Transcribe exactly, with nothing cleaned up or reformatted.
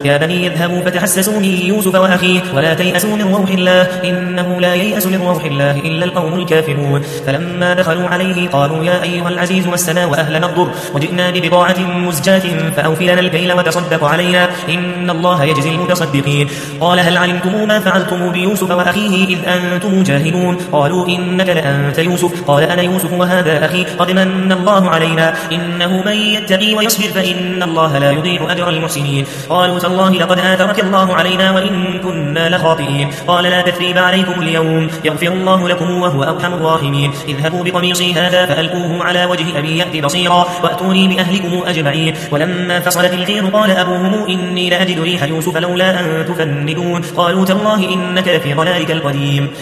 يا بني اذهبوا فتحسسوا من يوسف وأخيه ولا تيأسوا من روح الله إنه لا ييأس من روح الله إلا القوم الكافرون. فلما دخلوا عليه قالوا يا أيها العزيز مسنا وأهلنا الضر وجئنا ببضاعة مزجاة فأوف لنا الكيل وتصدق علينا إن الله يجزي المتصدقين. قال هل علمتم ما فعلتم بيوسف وأخيه إذ أنتم جاهلون؟ قالوا إنك لأنت يوسف. قال أنا يوسف وهذا أخي قد من الله علينا إنه من يتقي ويصبر فإن الله لا يضيع أجر المحسنين. قالوا تالله لقد آثرك الله علينا وإن كنا لخاطئين. قال لا تثريب عليكم اليوم يغفر الله لكم وهو أرحم الراحمين. اذهبوا بقميصي هذا فألقوه على وجه أبي يأتي بصيرا وأتوني بأهلكم أجمعين. ولما فصلت العير قال أبوهم إني لأجد ريح يوسف لولا أن تفندون. قالوا تالله إنك لفي ضلالك القديم.